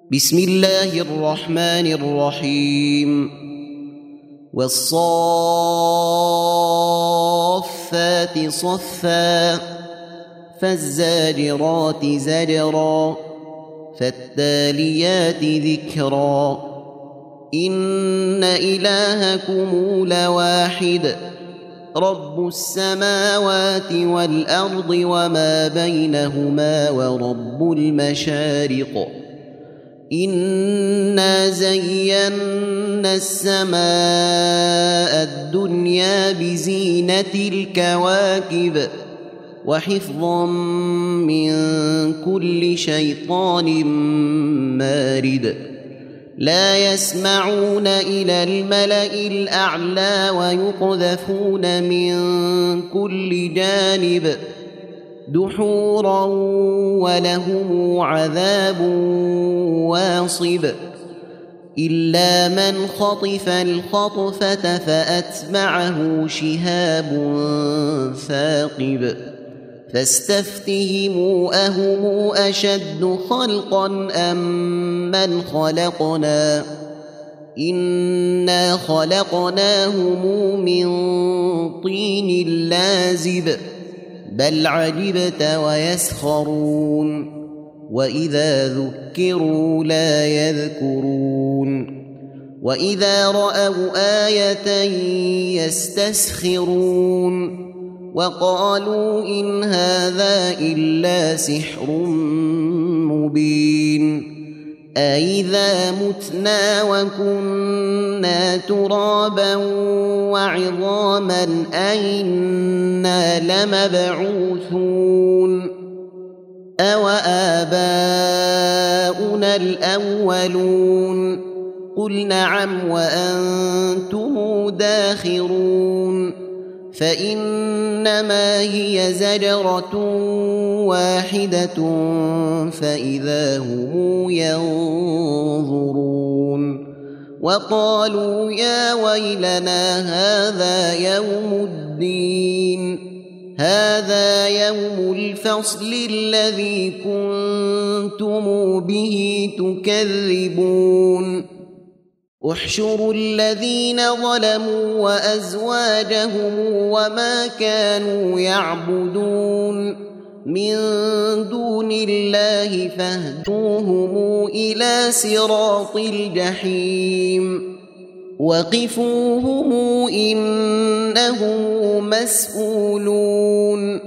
بسم الله الرحمن الرحيم والصافات صفا فالزاجرات زجرا فالتاليات ذكرا إن إلهكم لواحد رب السماوات والأرض وما بينهما ورب المشارق إنا زينا السماء الدنيا بزينة الكواكب وحفظا من كل شيطان مارد لا يسمعون إلى الملأ الأعلى ويقذفون من كل جانب دحورا ولهم عذاب واصب إلا من خطف الخطفة فأتبعه شهاب ثاقب فاستفتهموا أهم أشد خلقا أم من خلقنا إنا خلقناهم من طين لازب بل عجبت ويسخرون وإذا ذكروا لا يذكرون وإذا رأوا آية يستسخرون وقالوا إن هذا إلا سحر مبين أإذا متنا وكنا ترابا وعظاما أإنا لمبعوثون أوآباؤنا الأولون قل نعم وأنتم داخرون فإنما هي زجرة واحدة فإذا هم ينظرون وقالوا يا ويلنا هذا يوم الدين هذا يوم الفصل الذي كنتم به تكذبون احشروا الذين ظلموا وأزواجهم وما كانوا يعبدون من دون الله فاهدوهم إلى صراط الجحيم وقفوهم إنهم مسؤولون